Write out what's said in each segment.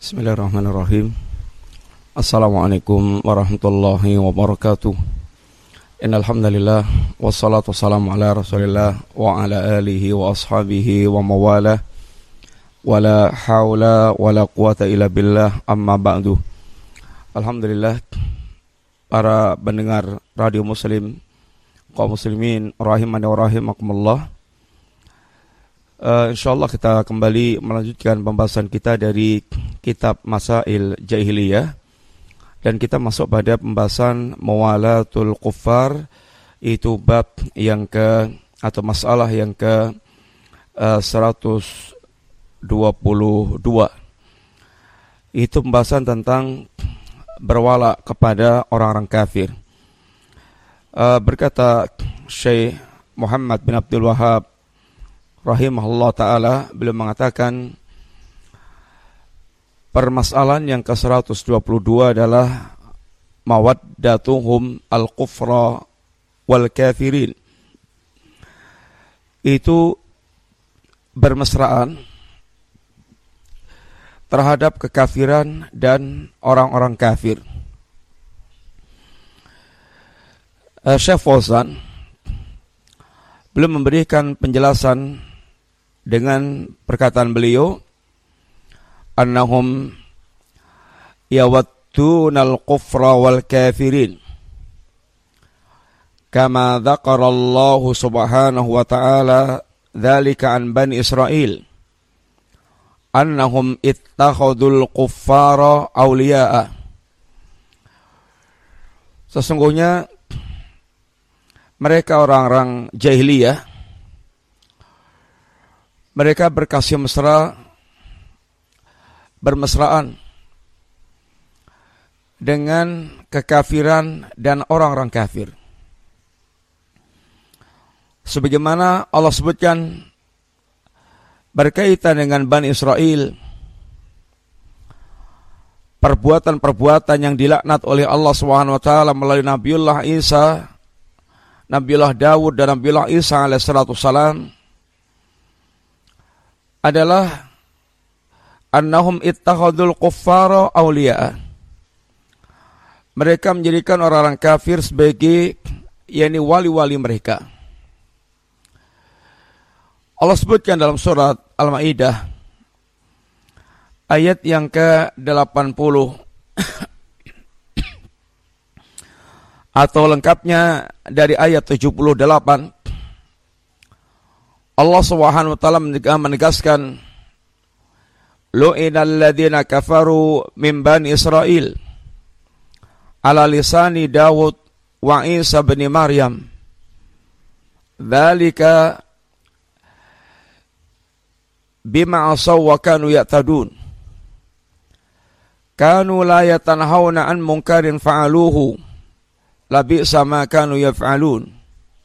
Bismillahirrahmanirrahim. Assalamualaikum warahmatullahi wabarakatuh. Innal hamdalillah wassalatu wassalamu ala Rasulillah wa ala alihi wa ashabihi wa mawalah. Wala haula wala quwata illa billah, amma ba'du. Alhamdulillah, para pendengar Radio Muslim, kaum muslimin rahimani wa rahimakumullah. Insyaallah kita kembali melanjutkan pembahasan kita dari kitab Masail Jahiliyah, dan kita masuk pada pembahasan Muwalatul Kuffar, itu bab yang atau masalah yang ke 122. Itu pembahasan tentang berwala kepada orang-orang kafir. Berkata Syekh Muhammad bin Abdul Wahhab rahimahullah ta'ala, beliau mengatakan permasalahan yang ke-122 adalah mawaddatuhum al-kufra wal kafirin. Itu bermesraan terhadap kekafiran dan orang-orang kafir. Syekh Fauzan belum memberikan penjelasan dengan perkataan beliau, annahum yawaddunal kufra wal kafirin kama dzakarallahu subhanahu wa ta'ala dzalika an bani Israil annahum ittakhadul kuffara awliya'a. Sesungguhnya mereka orang-orang jahiliyah, mereka berkasih mesra, bermesraan dengan kekafiran dan orang-orang kafir. Sebagaimana Allah sebutkan berkaitan dengan Bani Israel, perbuatan-perbuatan yang dilaknat oleh Allah SWT melalui Nabiullah Isa, Nabiullah Dawud dan Nabiullah Isa alaihissalam adalah annahum ittakhadul kuffara awliya'a. Mereka menjadikan orang-orang kafir sebagai wali-wali mereka. Allah sebutkan dalam surat Al-Maidah ayat yang ke-80 atau lengkapnya dari ayat 78. Allah Subhanahu wa taala menegaskan, lu'inal ladzina kafaru min bani Israil ala lisani Dawud wa Isa bin Maryam dzalika bima asaw wa kanu ya'tadun kanu la yatanhauna an munkarin fa'aluhu labi'sa ma kanu yaf'alun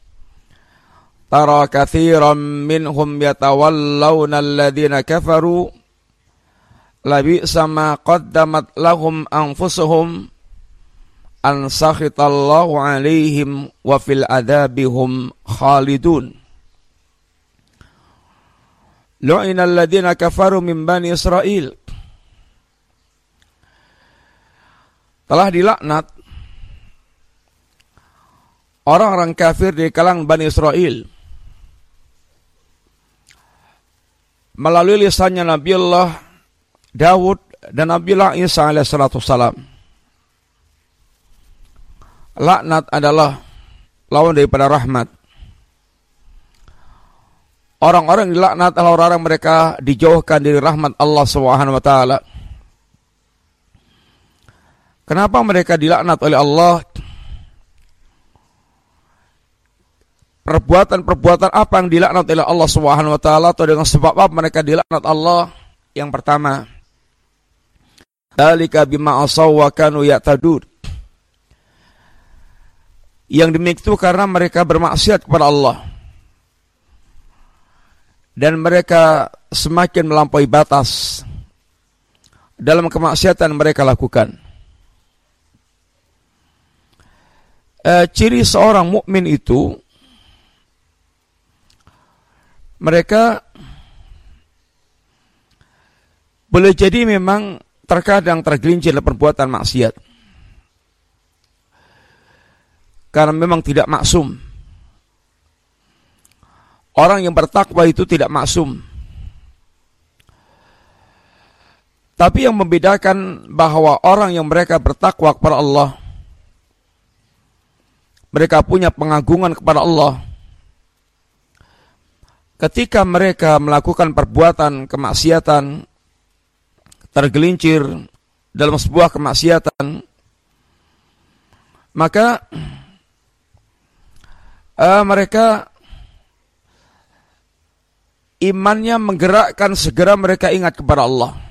tara katsiran minhum yatawallawna alladhina kafaru labi'sa ma qaddamat lahum anfusuhum an sakhitallahu alaihim wa fil adabihum khalidun. Lu'ina alladhina kafaru min bani Israil, telah dilaknat orang-orang kafir di kalangan Bani Israel melalui lisannya Nabiullah Dawud dan Nabiullah Isa alaihissalam. Laknat adalah lawan daripada rahmat. Orang-orang dilaknat adalah orang-orang mereka dijauhkan dari rahmat Allah Subhanahu wa taala. Kenapa mereka dilaknat oleh Allah? Perbuatan-perbuatan apa yang dilaknat oleh Allah Subhanahu wa taala, atau dengan sebab apa mereka dilaknat Allah? Yang pertama, dzalika bima asaw wa kanu ya'tadun. Yang demikian itu karena mereka bermaksiat kepada Allah dan mereka semakin melampaui batas dalam kemaksiatan mereka lakukan. Ciri seorang mukmin itu, mereka boleh jadi memang terkadang tergelincir dalam perbuatan maksiat. Karena memang tidak maksum. Orang yang bertakwa itu tidak maksum. Tapi yang membedakan bahwa orang yang mereka bertakwa kepada Allah, mereka punya pengagungan kepada Allah, ketika mereka melakukan perbuatan kemaksiatan, tergelincir dalam sebuah kemaksiatan, maka mereka imannya menggerakkan segera mereka ingat kepada Allah.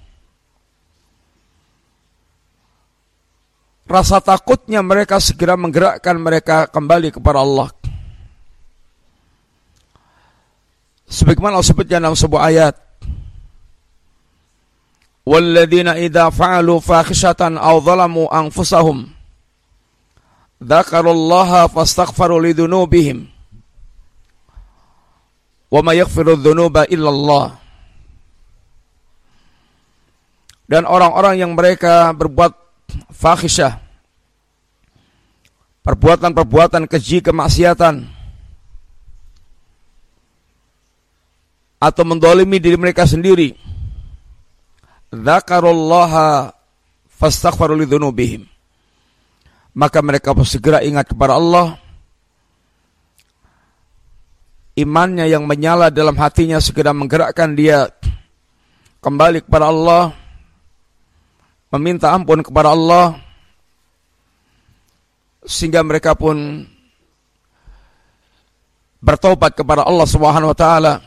Rasa takutnya mereka segera menggerakkan mereka kembali kepada Allah. Sebagaimana Allah sebutnya dalam sebuah ayat, "Walladzina idza fa'alu fakhishatan aw zalamu anfusahum dzakarullaha fastaghfaru lidzunubihim wa may yaghfiru dzunuba illallah." Dan orang-orang yang mereka berbuat fahisyah, perbuatan-perbuatan keji, kemaksiatan, atau mendolimi diri mereka sendiri, dzakarullaha fastaghfaru lidzunubihim, maka mereka segera ingat kepada Allah. Imannya yang menyala dalam hatinya segera menggerakkan dia kembali kepada Allah, meminta ampun kepada Allah, sehingga mereka pun bertobat kepada Allah Subhanahu wa taala,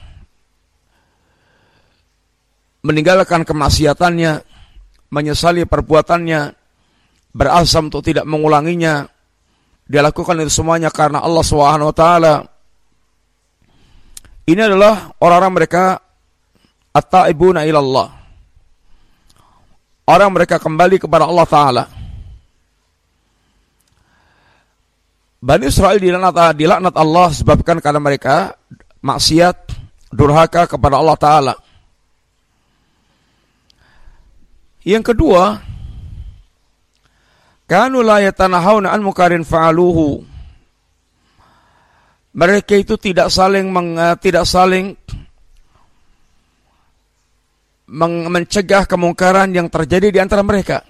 meninggalkan kemaksiatannya, menyesali perbuatannya, berazam untuk tidak mengulanginya. Dia lakukan itu semuanya karena Allah Subhanahu wa taala. Ini adalah orang-orang mereka at-taibuna ilallah, orang mereka kembali kepada Allah Ta'ala. Bani Israel dilaknat Allah sebabkan karena mereka maksiat, durhaka kepada Allah Ta'ala. Yang kedua, kanu la yatanahawna an mukarin fa'aluhu. Mereka itu tidak saling mencegah kemungkaran yang terjadi di antara mereka.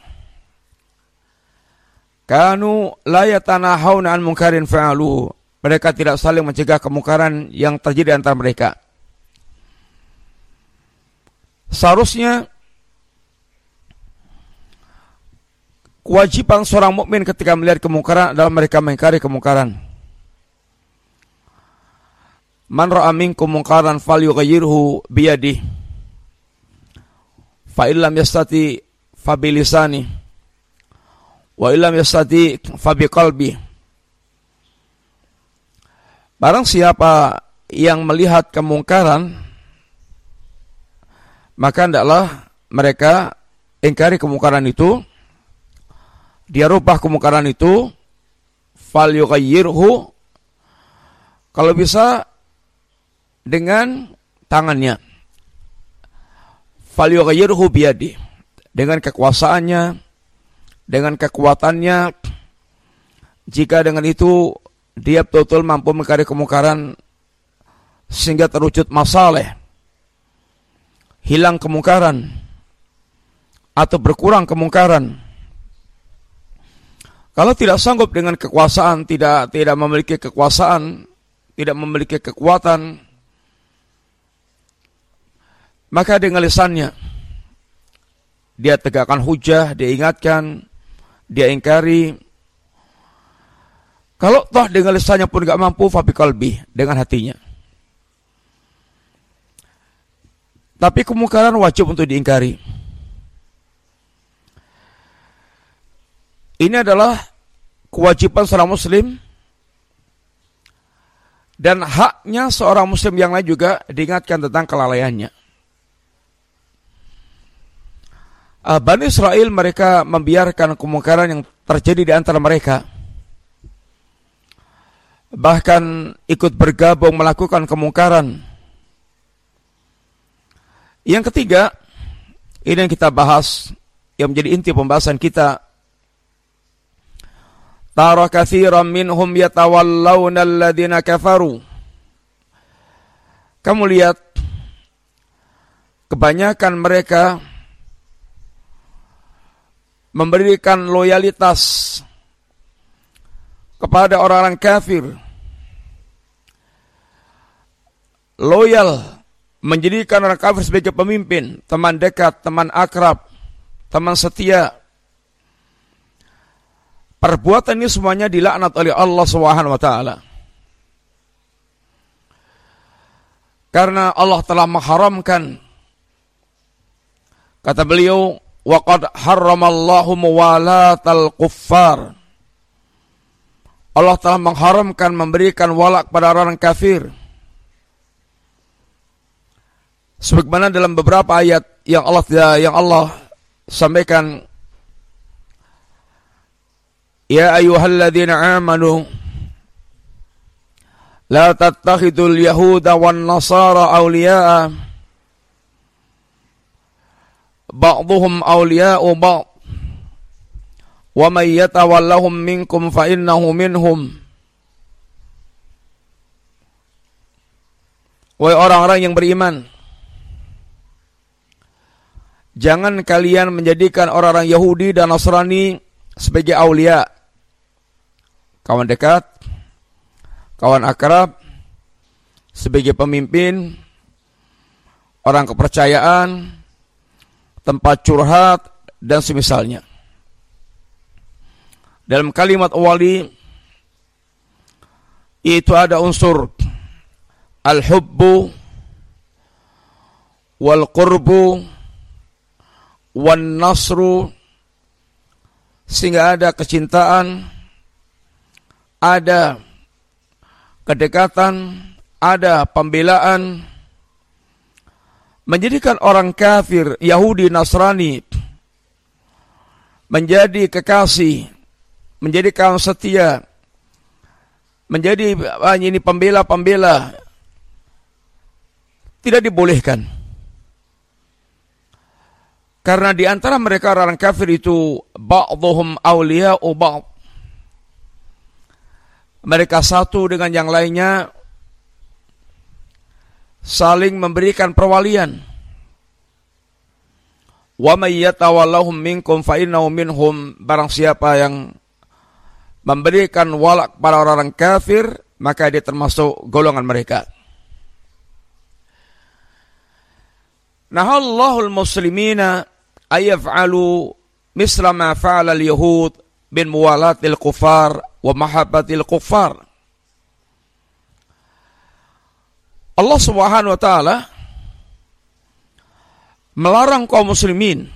Kanu la yatanahawna an munkarin fa'aluhu. Mereka tidak saling mencegah kemungkaran yang terjadi di antara mereka. Seharusnya kewajiban seorang mukmin ketika melihat kemungkaran adalah mereka mengingkari kemungkaran. Man ra'a minkum munkaran falyughayyirhu biyadihi, fa illam yastati fa bilisani, wa illam yastati fa biqalbi. Barang siapa yang melihat kemungkaran, maka hendaklah mereka ingkari kemungkaran itu, dia rubah kemungkaran itu, falyughayyirhu, kalau bisa dengan tangannya, falyughayyirhu biyadi, dengan kekuasaannya, dengan kekuatannya. Jika dengan itu dia betul-betul mampu mengingkari kemungkaran sehingga terwujud masalah, hilang kemungkaran atau berkurang kemungkaran. Kalau tidak sanggup dengan kekuasaan, tidak memiliki kekuasaan, tidak memiliki kekuatan, maka dengan lisannya dia tegakkan hujah, dia ingatkan, dia ingkari. Kalau toh dengan lisannya pun gak mampu, fa biqalbi, dengan hatinya. Tapi kemungkaran wajib untuk diingkari. Ini adalah kewajiban seorang muslim, dan haknya seorang muslim yang lain juga diingatkan tentang kelalaiannya. Bani Israel mereka membiarkan kemungkaran yang terjadi di antara mereka, bahkan ikut bergabung melakukan kemungkaran. Yang ketiga, ini yang kita bahas yang menjadi inti pembahasan kita. Tara katsiran minhum yatawallawna alladziina kafaru. Kamu lihat kebanyakan mereka memberikan loyalitas kepada orang-orang kafir. Loyal, menjadikan orang kafir sebagai pemimpin, teman dekat, teman akrab, teman setia. Perbuatan ini semuanya dilaknat oleh Allah Subhanahu wa taala. Karena Allah telah mengharamkan, kata beliau, wa qad harramallahu muwalatal kuffar. Allah telah mengharamkan memberikan wala kepada orang kafir. Sebagaimana dalam beberapa ayat yang Allah sampaikan, ya ayyuhalladzina amanu la tattakhidul yahuda wan nasara awliya'a ba'dhuhum awliya'u ba'd wa may yatawallahum minkum fa innahu minhum. Wahai orang-orang yang beriman, jangan kalian menjadikan orang-orang Yahudi dan Nasrani sebagai aulia, kawan dekat, kawan akrab, sebagai pemimpin, orang kepercayaan, tempat curhat, dan semisalnya. Dalam kalimat wali itu ada unsur al-hubbu wal-qurbu wan nasru, sehingga ada kecintaan, ada kedekatan, ada pembelaan. Menjadikan orang kafir, Yahudi, Nasrani menjadi kekasih, menjadi kawan setia, menjadi ini pembela-pembela, tidak dibolehkan. Karena di antara mereka orang kafir itu ba'dhuhum awliya'u ba'd. Mereka satu dengan yang lainnya saling memberikan perwalian. Wa may yatawallahum minkum fa innahu minhum. Barang siapa yang memberikan walak pada orang kafir, maka dia termasuk golongan mereka. Nahallahul muslimina ayaf'alu misla ma fa'ala al-yahud bin muwalatil kuffar wa mahabbatil kuffar. Allah Subhanahu wa taala melarang kaum muslimin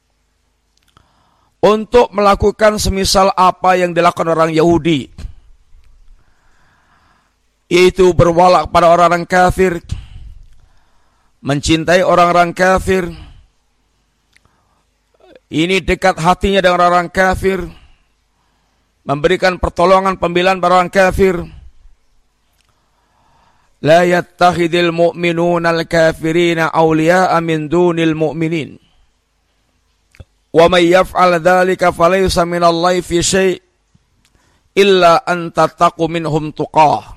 untuk melakukan semisal apa yang dilakukan orang Yahudi, yaitu berwalak pada orang-orang kafir, mencintai orang-orang kafir, ini dekat hatinya dengan orang kafir, memberikan pertolongan pembelaan pada orang kafir. La yattakhidul mu'minuna al-kafirina awliya'a min dunil mu'minin. Wa may yaf'al dzalika falaysa minallahi fi syai' illa an tattaqu minhum tuqah.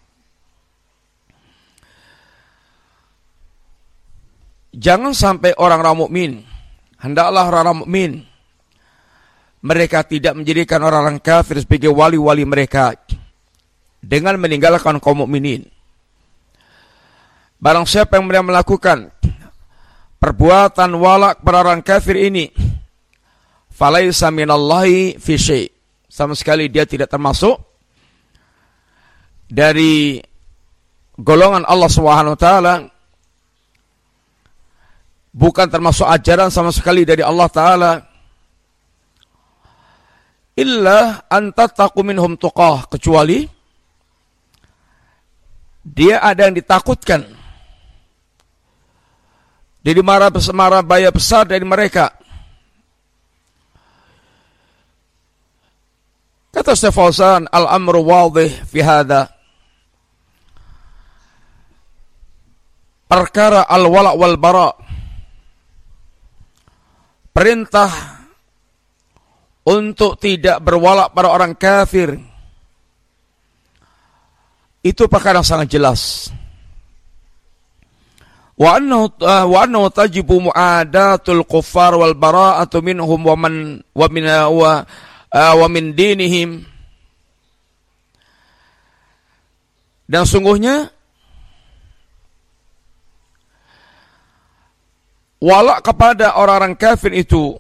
Jangan sampai orang-orang mukmin, hendaklah orang-orang mukmin, mereka tidak menjadikan orang-orang kafir sebagai wali-wali mereka dengan meninggalkan kaum mukminin. Barang siapa yang melakukan perbuatan walak kepada orang kafir ini, falaisa minallahi fi syai', sama sekali dia tidak termasuk dari golongan Allah Subhanahu wa taala, bukan termasuk ajaran sama sekali dari Allah taala. Illa antattaqu minhum tuqah, kecuali dia ada yang ditakutkan dari mara bahaya besar dari mereka. Kata Syekh Fauzan, al-amru wadih fi hadha. Perkara al-wala' wal bara', perintah untuk tidak berwala pada orang kafir, itu perkara yang sangat jelas. Wa annahu tajibu mu'adatul kuffar wal bara'atu minhum wa min dinihim. Dan sungguhnya wala kepada orang-orang kafir itu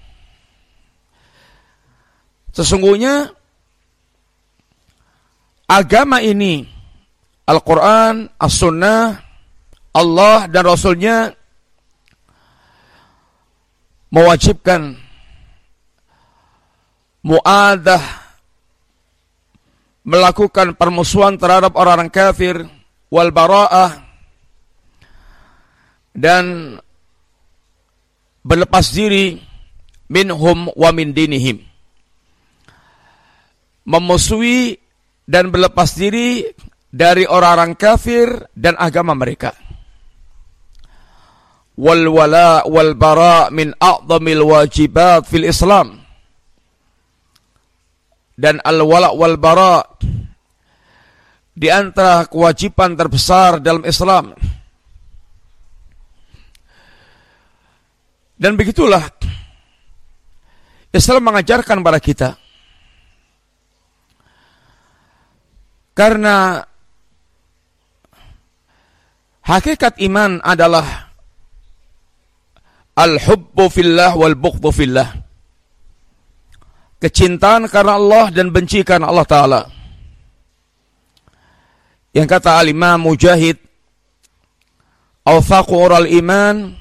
sesungguhnya agama ini, Al-Quran, As-Sunnah, Allah dan Rasulnya mewajibkan mu'adah, melakukan permusuhan terhadap orang-orang kafir, wal bara'ah, dan berlepas diri minhum wa min dinihim, memusuhi dan berlepas diri dari orang-orang kafir dan agama mereka. Wal wala wal bara min a'dhamil wajibat fil Islam. Dan al wala wal bara di antara kewajiban terbesar dalam Islam. Dan begitulah Islam mengajarkan kepada kita. Karena hakikat iman adalah al-hubbu fillah wal bughdhu fillah. Kecintaan karena Allah dan benci karena Allah Ta'ala. Yang kata al-Imam Mujahid, awthaqu ural iman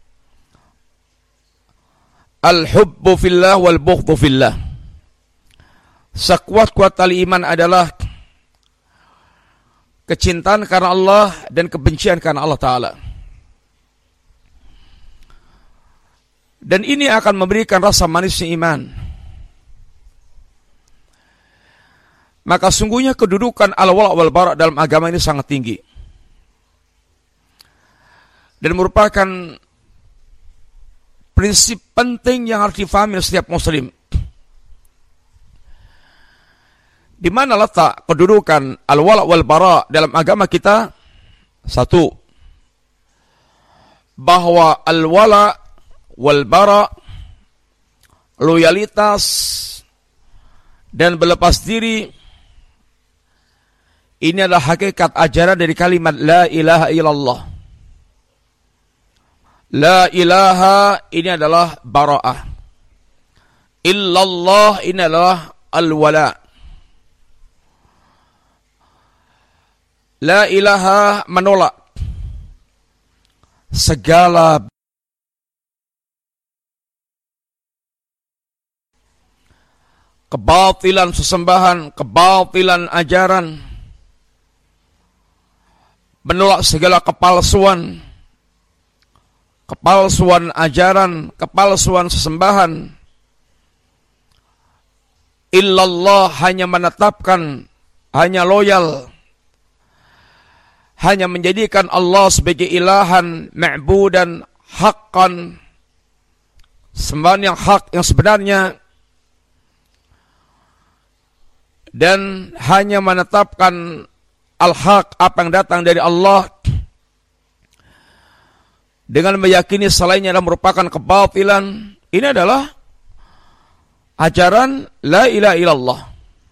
al-hubbu fillah wal bughdhu fillah. Sekuat-kuat tali iman adalah kecintaan karena Allah dan kebencian karena Allah Ta'ala. Dan ini akan memberikan rasa manisnya iman. Maka sungguhnya kedudukan al-wala' wal bara' dalam agama ini sangat tinggi. Dan merupakan prinsip penting yang harus difahami oleh setiap muslim. Di mana letak kedudukan al-wala' wal bara' dalam agama kita? Satu, bahwa al-wala' wal bara', loyalitas dan berlepas diri, ini adalah hakikat ajaran dari kalimat la ilaha illallah. La ilaha ini adalah bara'ah. Illallah ini adalah al-wala'. La ilaha menolak segala kebatilan sesembahan, kebatilan ajaran, menolak segala kepalsuan ajaran, kepalsuan sesembahan. Illallah hanya menetapkan, hanya loyal, hanya menjadikan Allah sebagai ilahan, ma'budan, haqqan, sembahan yang hak, yang sebenarnya, dan hanya menetapkan al-haq, apa yang datang dari Allah, dengan meyakini selainnya adalah merupakan kebatilan. Ini adalah ajaran la ilaha illallah.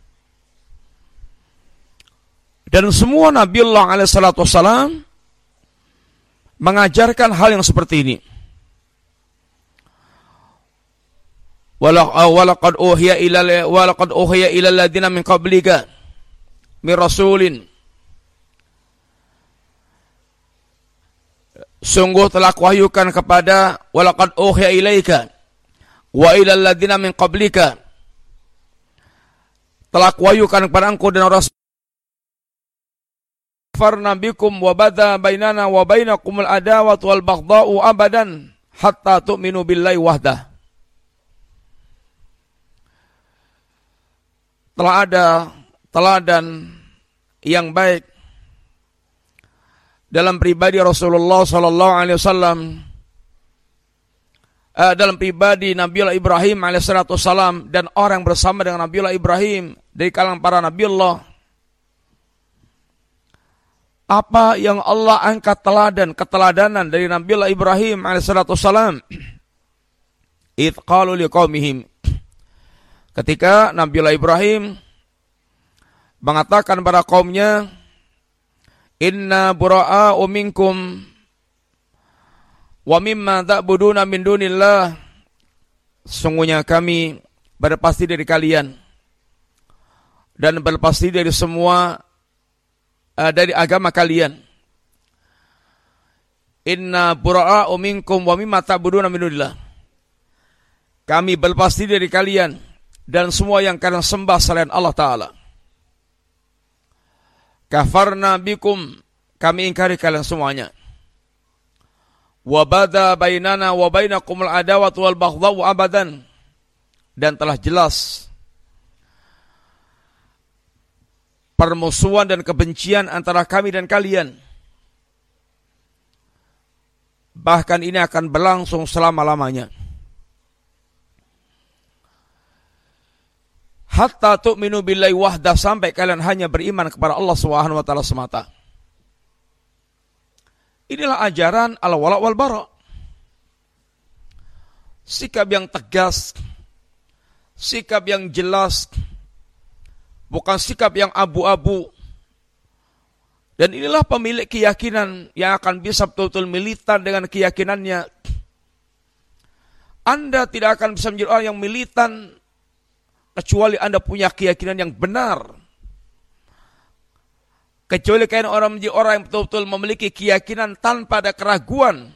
Dan semua Nabiullah alaihi salatu wassalam mengajarkan hal yang seperti ini. Walaqad uhiya ila alladziina min qablika min rasulin. Sungguh telah kuwahyukan kepada walaqad uhiya ilaika wa ila alladziina min qablika. Telah kuwahyukan kepada engkau dan Rasul farna bikum wa bada bainana wa bainakumul adawatu wal baghdha'u abadan hatta tu'minu billahi wahdah. Telah ada teladan yang baik dalam pribadi Rasulullah sallallahu alaihi wasallam dalam pribadi Nabiullah Ibrahim alaihissalam dan orang bersama dengan Nabiullah Ibrahim dari kalangan para Nabiullah. Apa yang Allah angkat keteladanan dari Nabiullah Ibrahim alaihissalam. Idh qalu liqaumihim. Ketika Nabiullah Ibrahim mengatakan pada kaumnya, inna bura'a'u minkum wa mimma ta'buduna min dunillah. Sungguhnya kami berlepas diri dari kalian dan berlepas diri dari semua dari agama kalian. Inna bura'a'u minkum wa mimma ta'buduna min dunillah. Kami berlepas diri dari kalian dan semua yang kalian sembah selain Allah Ta'ala. Kafarna bikum, kami ingkari kalian semuanya. Wa bada bainana wa bainakumul adawat wal baghdha'u abadan. Dan telah jelas permusuhan dan kebencian antara kami dan kalian. Bahkan ini akan berlangsung selama-lamanya. Hatta tu'minu billahi wahdah, sampai kalian hanya beriman kepada Allah Subhanahu wa taala semata. Inilah ajaran al-wala' wal bara'. Sikap yang tegas, sikap yang jelas, bukan sikap yang abu-abu. Dan inilah pemilik keyakinan yang akan bisa betul-betul militan dengan keyakinannya. Anda tidak akan bisa menjadi orang yang militan kecuali Anda punya keyakinan yang benar. Kecuali kalian orang menjadi orang yang betul-betul memiliki keyakinan tanpa ada keraguan.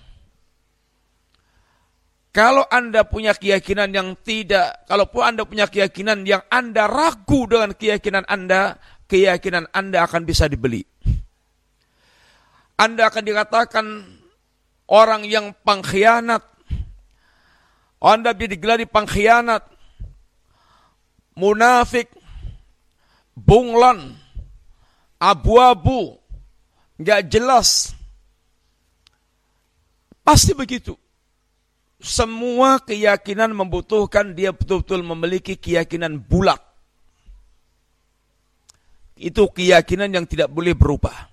Kalau Anda punya keyakinan yang tidak, kalaupun Anda punya keyakinan yang Anda ragu dengan keyakinan Anda akan bisa dibeli. Anda akan dikatakan orang yang pengkhianat. Anda bisa digelari pengkhianat, munafik, bunglon, abu-abu, nggak jelas. Pasti begitu. Semua keyakinan membutuhkan dia betul-betul memiliki keyakinan bulat. Itu keyakinan yang tidak boleh berubah.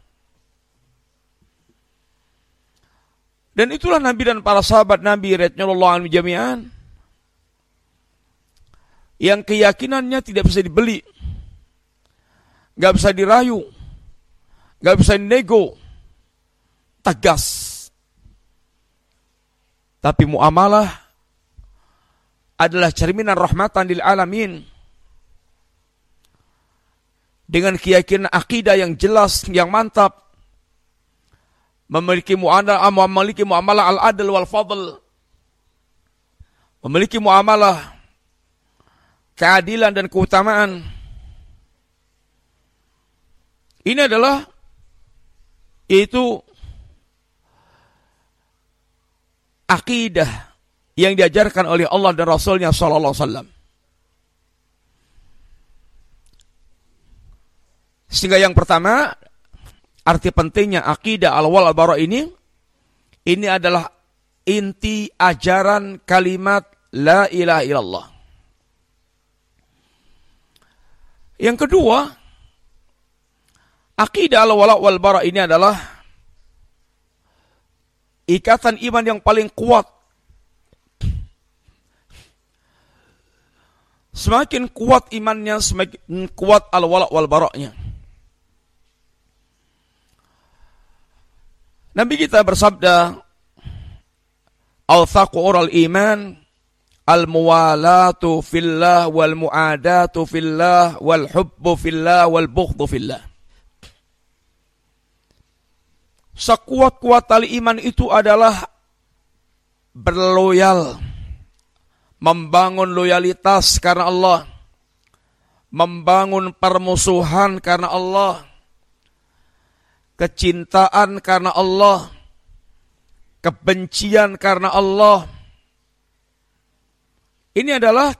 Dan itulah Nabi dan para sahabat Nabi radhiyallahu anhum jami'an, yang keyakinannya tidak bisa dibeli, gak bisa dirayu, gak bisa dinego, tegas. Tapi muamalah adalah cerminan rahmatan lil alamin. Dengan keyakinan akidah yang jelas, yang mantap, memiliki muamalah al-adl wal fadl, memiliki muamalah keadilan dan keutamaan. Ini adalah yaitu akidah yang diajarkan oleh Allah dan Rasulnya sallallahu alaihi wasallam. Sehingga yang pertama, arti pentingnya akidah al-wala' al-bara' ini adalah inti ajaran kalimat la ilaha illallah. Yang kedua, akidah al-wala' wal-bara' ini adalah ikatan iman yang paling kuat. Semakin kuat imannya, semakin kuat al-wala' wal-bara'nya. Nabi kita bersabda, "Al-thaqu ural iman, al-muwalatu fillah wal muadatu fillah wal hubbu fillah wal bughdhu fillah." Sekuat-kuat tali iman itu adalah berloyal, membangun loyalitas karena Allah, membangun permusuhan karena Allah, kecintaan karena Allah, kebencian karena Allah. Ini adalah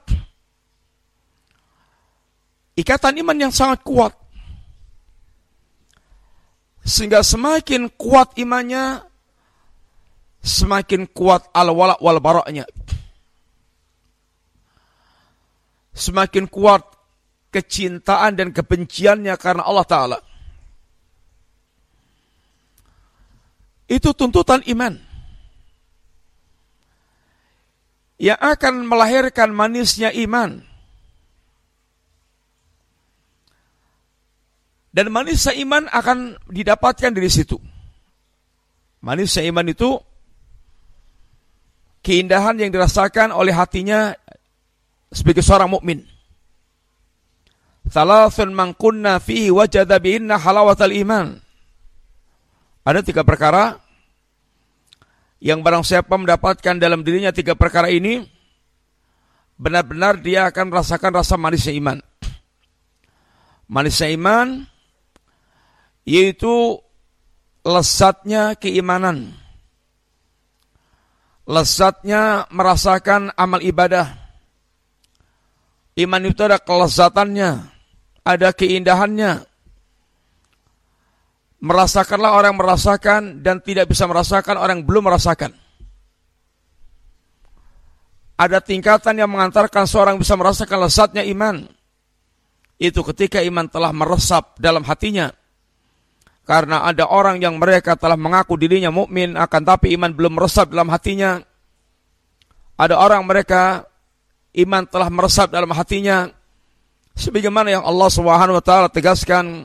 ikatan iman yang sangat kuat. Sehingga semakin kuat imannya, semakin kuat al-wala' wal bara'nya. semakin kuat kecintaan dan kebenciannya karena Allah Ta'ala. Itu tuntutan iman yang akan melahirkan manisnya iman. Dan manisnya iman akan didapatkan dari situ. Manisnya iman itu keindahan yang dirasakan oleh hatinya sebagai seorang mukmin. Thalathun man kunna fihi wajada bihinna halawatal iman. Ada 3 perkara yang barang siapa mendapatkan dalam dirinya 3 perkara ini, benar-benar dia akan merasakan rasa manisnya iman. Manisnya iman yaitu lezatnya keimanan, lezatnya merasakan amal ibadah. Iman itu ada kelezatannya, ada keindahannya. Merasakanlah orang merasakan dan tidak bisa merasakan orang belum merasakan. Ada tingkatan yang mengantarkan seorang bisa merasakan lezatnya iman. Itu ketika iman telah meresap dalam hatinya. Karena ada orang yang mereka telah mengaku dirinya mukmin, akan tapi iman belum meresap dalam hatinya. Ada orang mereka iman telah meresap dalam hatinya, sebagaimana yang Allah Subhanahu wa taala tegaskan,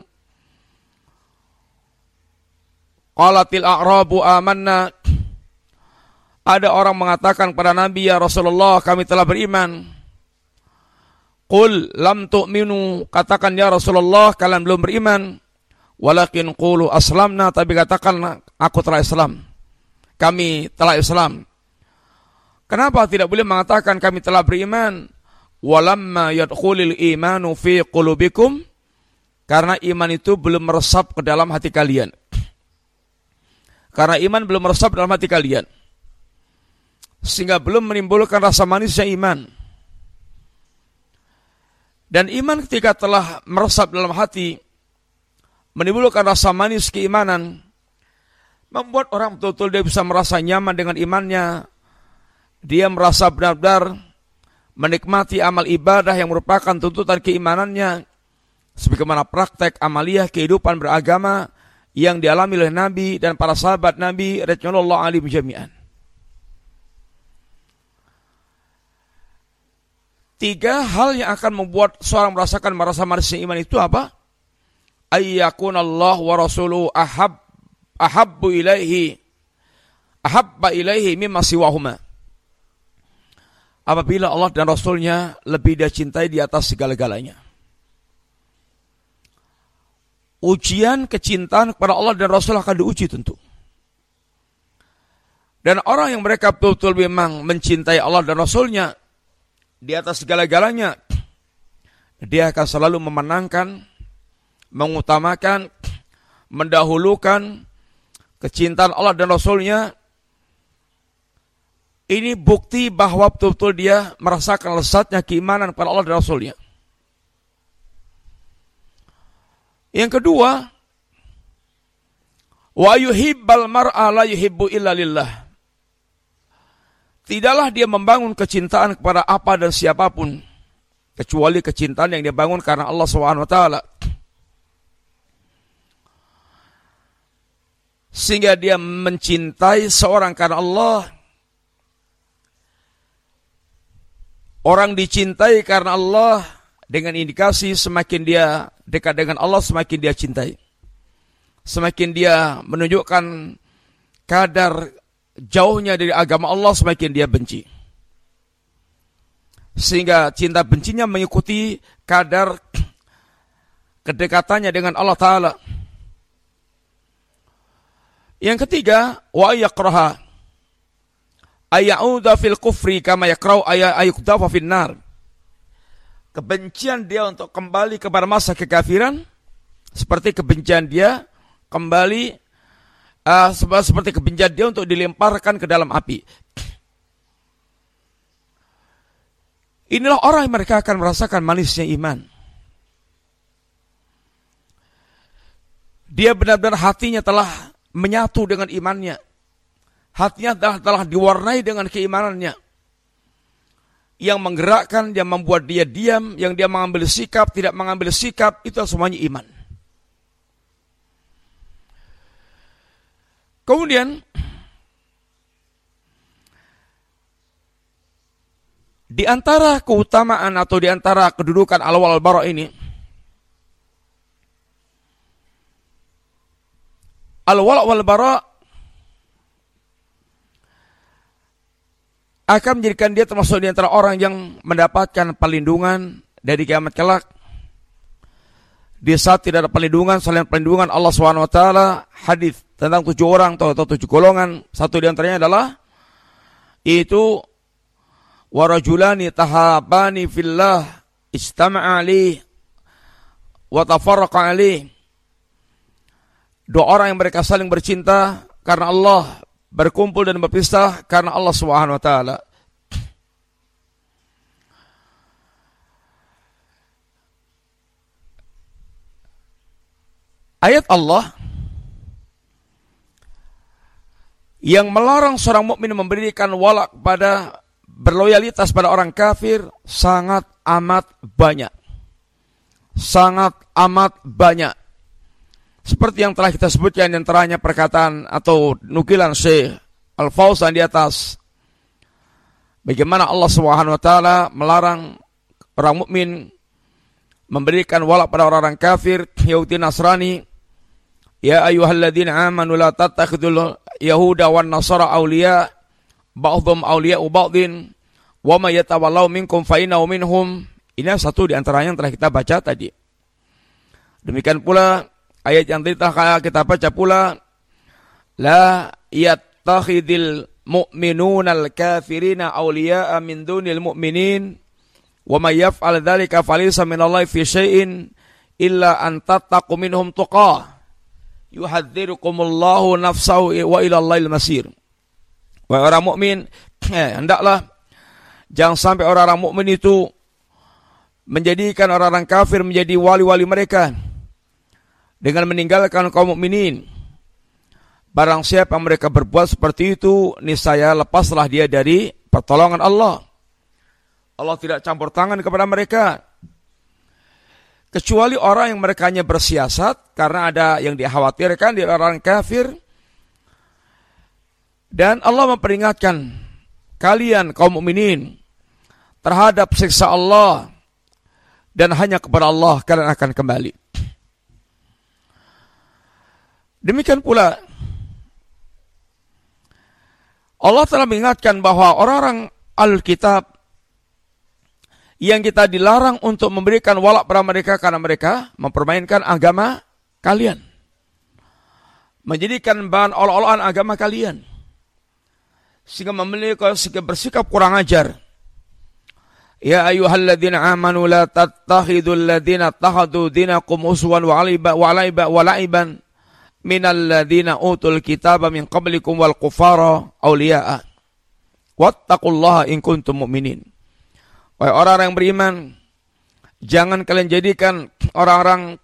qalatil a'rabu amanna. Ada orang mengatakan kepada Nabi, ya Rasulullah, kami telah beriman. Qul lam tu'minu, katakan ya Rasulullah, kalian belum beriman. Walakin qulu aslamna, tapi katakan aku telah Islam. Kami telah Islam. Kenapa tidak boleh mengatakan kami telah beriman? Walamma yadkhulul imanu fi qulubikum, karena iman itu belum meresap ke dalam hati kalian. Karena iman belum meresap dalam hati kalian, sehingga belum menimbulkan rasa manisnya iman. Dan iman ketika telah meresap dalam hati, menimbulkan rasa manis keimanan, membuat orang betul-betul dia bisa merasa nyaman dengan imannya. Dia merasa benar-benar menikmati amal ibadah yang merupakan tuntutan keimanannya, sebagaimana praktek amaliyah kehidupan beragama yang dialami oleh Nabi dan para sahabat Nabi radhiyallahu anhum jami'an. 3 hal yang akan membuat seorang merasakan merasa manisnya iman itu apa? Ayyakunallahu wa rasuluhu ahabba ilaihi mimma siwahuma. Apabila Allah dan Rasulnya lebih dia cintai di atas segala-galanya. Ujian kecintaan kepada Allah dan Rasul akan diuji tentu. Dan orang yang mereka betul-betul memang mencintai Allah dan Rasulnya di atas segala-galanya, dia akan selalu memenangkan, mengutamakan, mendahulukan kecintaan Allah dan Rasulnya. Ini bukti bahwa betul-betul dia merasakan lezatnya keimanan kepada Allah dan Rasulnya. Yang kedua, wa yuhibbal mar'a la yuhibbu illa lillah. Tidaklah dia membangun kecintaan kepada apa dan siapapun, kecuali kecintaan yang dia bangun karena Allah SWT. Sehingga dia mencintai seorang karena Allah. Orang dicintai karena Allah dengan indikasi semakin dia dekat dengan Allah, semakin dia cintai. Semakin dia menunjukkan kadar jauhnya dari agama Allah, semakin dia benci. Sehingga cinta bencinya mengikuti kadar kedekatannya dengan Allah Ta'ala. Yang ketiga, wa yakraha ayyauda fil kufri kama yakrau ayyukdafa fin nar. Kebencian dia untuk kembali kepada masa kekafiran seperti kebencian dia kembali seperti kebencian dia untuk dilemparkan ke dalam api. Inilah orang yang mereka akan merasakan manisnya iman. Dia benar-benar hatinya telah menyatu dengan imannya. Hatinya telah diwarnai dengan keimanannya. yang menggerakkan, yang membuat dia diam, yang dia mengambil sikap, tidak mengambil sikap, itu semuanya iman. Kemudian di antara keutamaan atau di antara kedudukan al-wala wal-bara ini, al-wala wal-bara akan menjadikan dia termasuk di antara orang yang mendapatkan perlindungan dari kiamat kelak. Di saat tidak ada perlindungan selain perlindungan Allah SWT, hadis tentang 7 orang atau 7 golongan, satu di antaranya adalah itu warajulani tahabani fillah istama'a alih wa tafarraqa alih. 2 orang yang mereka saling bercinta karena Allah, berkumpul dan berpisah karena Allah Subhanahu wa taala. Ayat Allah yang melarang seorang mukmin memberikan wala kepada, berloyalitas pada orang kafir sangat amat banyak. Sangat amat banyak. Seperti yang telah kita sebutkan, di antaranya perkataan atau nukilan Syekh Al-Fauzan di atas, bagaimana Allah Subhanahu wa taala melarang orang mukmin memberikan wala pada orang-orang kafir, Yahudi Nasrani. Ya ayyuhalladzina amanu la tattakhidul yahuda wan nasara awliya ba'dhum awliya'u ba'dhin wa may yatawallahu minkum fa innahu minhum. Ini satu di antaranya yang telah kita baca tadi. Demikian pula ayat yang telah kita baca pula, la yattakhidil mu'minunal kafirina awliya'a min dunil mu'minin wa may yaf'al dzalika falaysa minallahi fi syai'in illa an tattaqu minhum tuqah yuhadzirukumullahu nafsahu wa ila Allahil masir. Wahai orang mukmin, hendaklah jangan sampai orang-orang mukmin itu menjadikan orang-orang kafir menjadi wali-wali mereka dengan meninggalkan kaum mukminin. Barang siapa mereka berbuat seperti itu, niscaya lepaslah dia dari pertolongan Allah. Allah tidak campur tangan kepada mereka. Kecuali orang yang mereka hanya bersiasat karena ada yang dikhawatirkan dari orang kafir. Dan Allah memperingatkan kalian kaum mukminin terhadap siksa Allah, dan hanya kepada Allah kalian akan kembali. Demikian pula Allah telah mengingatkan bahwa orang-orang Alkitab yang kita dilarang untuk memberikan wala pada mereka karena mereka mempermainkan agama kalian, menjadikan bahan olok-olokan agama kalian, sehingga bersikap kurang ajar. Ya ayyuhalladzina amanu la tattakhidul ladzina takhadu dinakum uswan wa la'iban minal ladzina utul kitaba min qablikum wal kufara awliya'a wattaqullaha in kuntum mu'minin. Wahai orang-orang yang beriman, jangan kalian jadikan orang-orang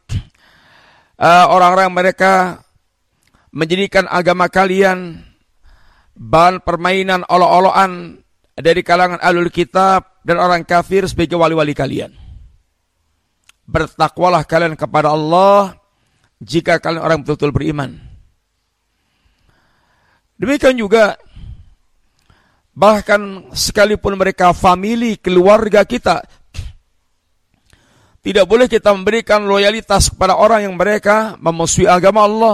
mereka menjadikan agama kalian bahan permainan olok-olokan dari kalangan ahlul kitab dan orang kafir sebagai wali-wali kalian. Bertakwalah kalian kepada Allah jika kalian orang betul-betul beriman. Demikian juga, bahkan sekalipun mereka famili, keluarga kita, tidak boleh kita memberikan loyalitas kepada orang yang mereka memusuhi agama Allah,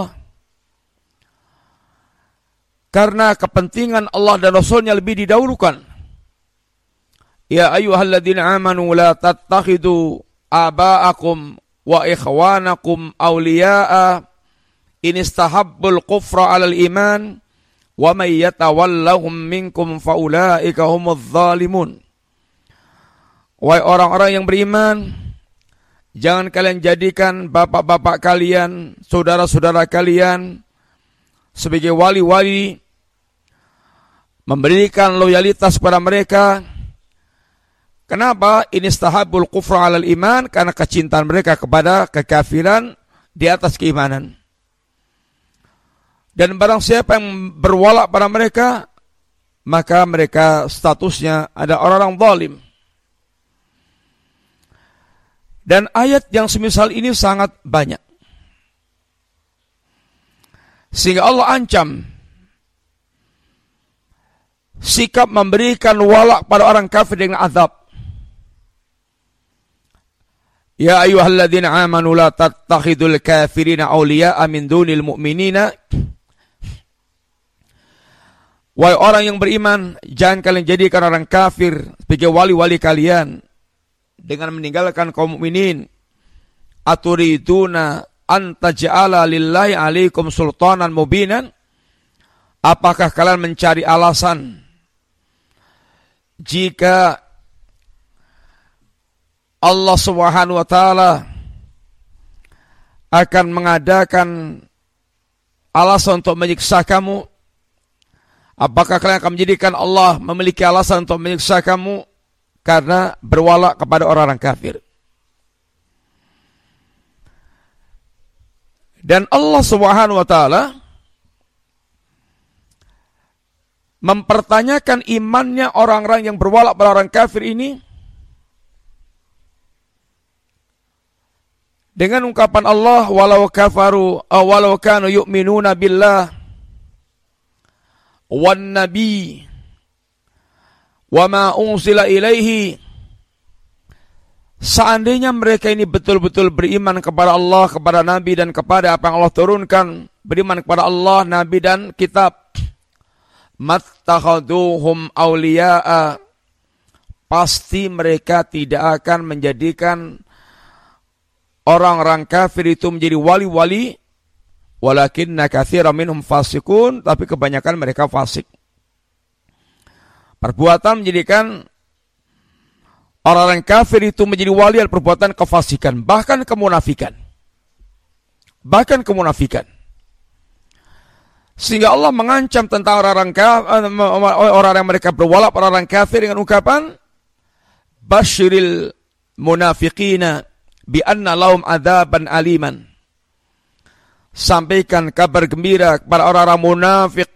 karena kepentingan Allah dan Rasulnya lebih didahulukan. Ya ayyuhalladzina amanu la tattakhidu aba'akum wa ikhwanakum awliya'a in istahabbul kufra 'alal iman wa may yatawallahum minkum faulaika humudz zalimun. Wahai orang-orang yang beriman, jangan kalian jadikan bapak-bapak kalian, saudara-saudara kalian sebagai wali-wali, memberikan loyalitas kepada mereka. Kenapa? Inistahabul kufra 'alal iman, karena kecintaan mereka kepada kekafiran di atas keimanan. Dan barang siapa yang berwala pada mereka, maka mereka statusnya ada orang-orang zalim. Dan ayat yang semisal ini sangat banyak. Sehingga Allah ancam sikap memberikan walak pada orang kafir dengan azab. Ya ayyuhalladzina amanu la tattakhidul kafirina awliya'a min dunil mu'minina. Wahai orang yang beriman, jangan kalian jadikan orang kafir sebagai wali-wali kalian dengan meninggalkan kaum mukminin. Aturiduna an taj'ala lillahi 'alaikum sultanan mubinan. Apakah kalian mencari alasan jika Allah Subhanahu wa taala akan mengadakan alasan untuk menyiksa kamu? Apakah kalian akan menjadikan Allah memiliki alasan untuk menyiksa kamu karena berwala kepada orang-orang kafir? Dan Allah Subhanahu wa taala mempertanyakan imannya orang-orang yang berwala pada orang kafir ini dengan ungkapan Allah, walau kafaru walau kanu yu'minuna billah wan nabi wa ma unzila ilaihi. Seandainya mereka ini betul-betul beriman kepada Allah, kepada Nabi, dan kepada apa yang Allah turunkan, beriman kepada Allah, Nabi, dan kitab, mattakhaduhum awliya'a, pasti mereka tidak akan menjadikan orang-orang kafir itu menjadi wali-wali, walakinna katsiran minhum fasiqun, tapi kebanyakan mereka fasik. Perbuatan menjadikan orang-orang kafir itu menjadi wali adalah perbuatan kefasikan, bahkan kemunafikan. Bahkan kemunafikan. Sehingga Allah mengancam tentang orang-orang yang mereka berwala orang-orang kafir dengan ungkapan basyiril munafiqina bi anna lahum adzaban aliman. Sampaikan kabar gembira kepada orang-orang munafik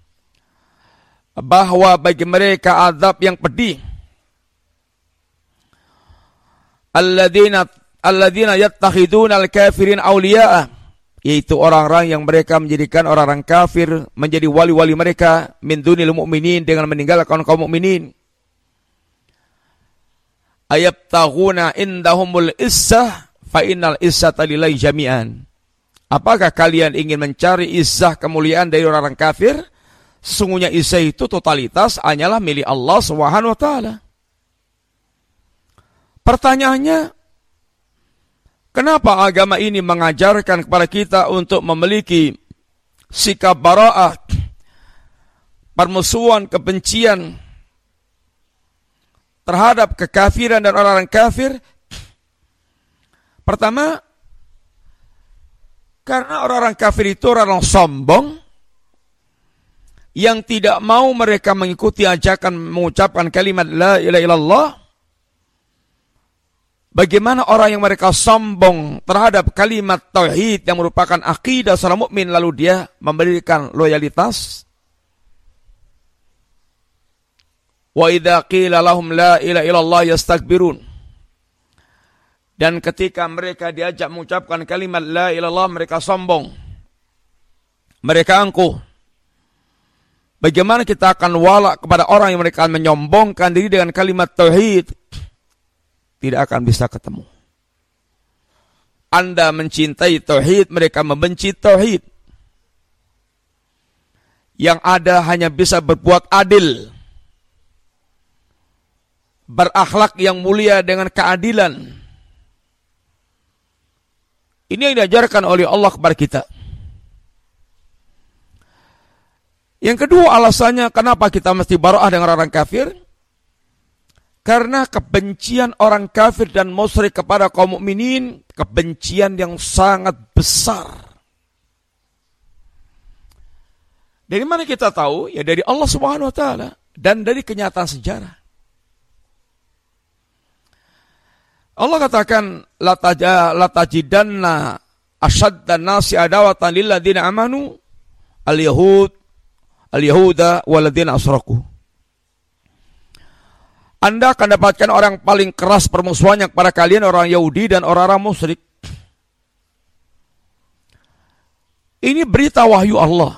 bahwa bagi mereka azab yang pedih. Alladzina yattakhiduna al-kafirin awliya'a, yaitu orang-orang yang mereka menjadikan orang-orang kafir menjadi wali-wali mereka min dunil mu'minin, dengan meninggalkan kaum mukminin. Ayabtaghuna indahumul izzah fa innal izzata lillahi jami'an. Apakah kalian ingin mencari izzah, kemuliaan dari orang-orang kafir? Sesungguhnya izzah itu totalitas hanyalah milik Allah Subhanahu wa taala. Pertanyaannya, kenapa agama ini mengajarkan kepada kita untuk memiliki sikap bara'ah, permusuhan, kebencian terhadap kekafiran dan orang-orang kafir? Pertama, karena orang-orang kafir itu orang sombong yang tidak mau mereka mengikuti ajakan mengucapkan kalimat la ilaha illallah. Bagaimana orang yang mereka sombong terhadap kalimat tauhid yang merupakan akidah seorang mukmin, lalu dia memberikan loyalitas? Wa idza qila lahum la ilaha illallah yastakbirun. Dan ketika mereka diajak mengucapkan kalimat la ilaha illallah, mereka sombong. Mereka angkuh. Bagaimana kita akan wala kepada orang yang mereka menyombongkan diri dengan kalimat tauhid? Tidak akan bisa ketemu. Anda mencintai tauhid, mereka membenci tauhid. Yang ada hanya bisa berbuat adil, berakhlak yang mulia dengan keadilan. Ini yang diajarkan oleh Allah kepada kita. Yang kedua alasannya kenapa kita mesti bara'ah dengan orang kafir? Karena kebencian orang kafir dan musyrik kepada kaum mukminin, kebencian yang sangat besar. Dari mana kita tahu? Ya dari Allah Subhanahu wa taala dan dari kenyataan sejarah. Allah katakan la tajidanna asyaddan nasi adawatan lil ladzina amanu al-yahuda wal ladzina asyraku. Anda akan dapatkan orang paling keras permusuhannya kepada kalian orang Yahudi dan orang-orang musyrik. Ini berita wahyu Allah.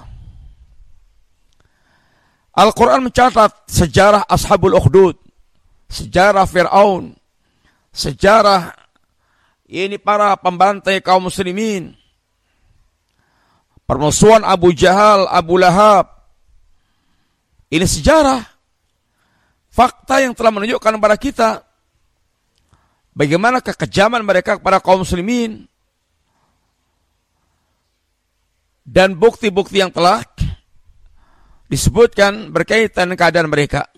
Al-Quran mencatat sejarah Ashabul Ukhdud, sejarah Fir'aun, sejarah ini para pembantai kaum muslimin, permusuhan Abu Jahal, Abu Lahab. Ini sejarah, fakta yang telah menunjukkan kepada kita bagaimana kekejaman mereka kepada kaum muslimin dan bukti-bukti yang telah disebutkan berkaitan dengan keadaan mereka.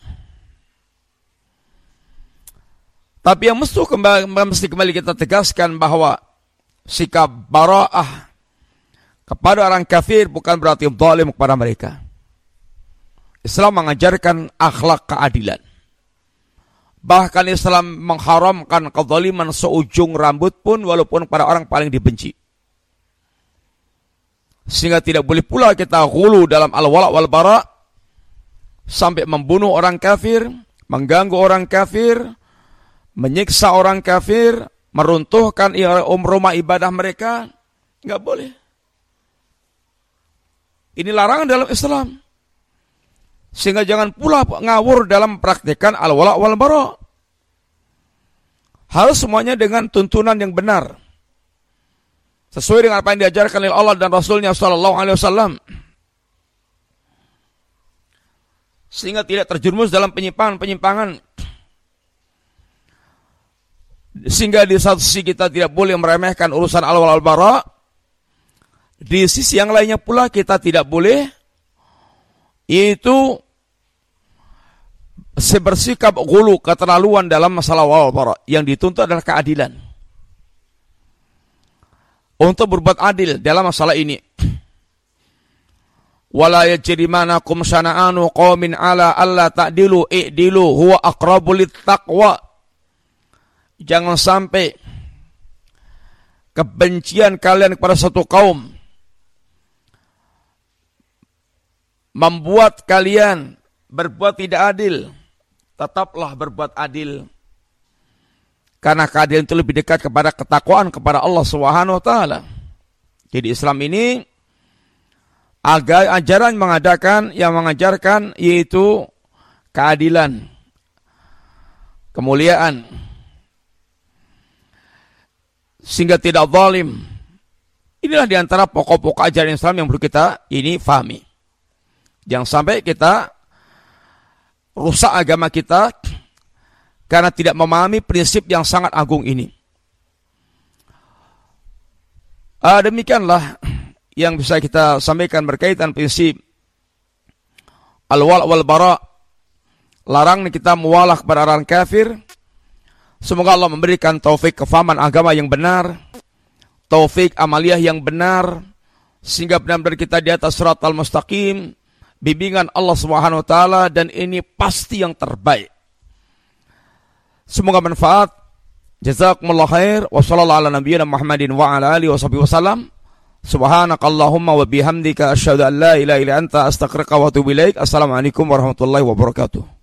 Tapi yang mesti kembali kita tegaskan bahwa sikap bara'ah kepada orang kafir bukan berarti zalim kepada mereka. Islam mengajarkan akhlak keadilan. Bahkan Islam mengharamkan kezaliman seujung rambut pun walaupun pada orang paling dibenci. Sehingga tidak boleh pula kita ghulu dalam al-wala' wal-bara' sampai membunuh orang kafir, mengganggu orang kafir, menyiksa orang kafir, meruntuhkan rumah ibadah mereka. Enggak boleh. Ini larangan dalam Islam. Sehingga jangan pula ngawur dalam praktikan al-wala' wal-bara'. Harus semuanya dengan tuntunan yang benar, sesuai dengan apa yang diajarkan oleh Allah dan Rasulnya sallallahu alaihi wasallam. Sehingga tidak terjerumus dalam penyimpangan-penyimpangan. Sehingga di satu sisi kita tidak boleh meremehkan urusan al-wala' wal-bara'. Di sisi yang lainnya pula kita tidak boleh yaitu bersikap ghulu, keterlaluan dalam masalah wal-bara'. Yang dituntut adalah keadilan. Untuk berbuat adil dalam masalah ini. Wala yajrimanakum syana'anu qaumin ala alla ta'dilu i'dilu huwa aqrabu littaqwa. Jangan sampai kebencian kalian kepada satu kaum membuat kalian berbuat tidak adil. Tetaplah berbuat adil. Karena keadilan itu lebih dekat kepada ketakwaan kepada Allah Subhanahu wa taala. Jadi Islam ini ajaran yang mengajarkan yaitu keadilan, kemuliaan, sehingga tidak zalim. Inilah diantara pokok-pokok ajaran Islam yang perlu kita ini fahami. Jangan sampai kita rusak agama kita karena tidak memahami prinsip yang sangat agung ini. Demikianlah yang bisa kita sampaikan berkaitan prinsip al-wala' wal-bara'. Larang kita muwalah kepada orang kafir. Semoga Allah memberikan taufik kefahaman agama yang benar, taufik amaliyah yang benar, sehingga benar-benar kita di atas shiratal mustaqim, bimbingan Allah Subhanahu wa taala, dan ini pasti yang terbaik. Semoga manfaat. Jazakumullah khair. Wa sallallahu ala nabiyyina Muhammadin wa ala alihi washabihi wasallam. Subhanakallahumma wa bihamdika asyhadu an la ilaha illa anta astaghfiruka wa atubu ilaik. Assalamualaikum warahmatullahi wabarakatuh.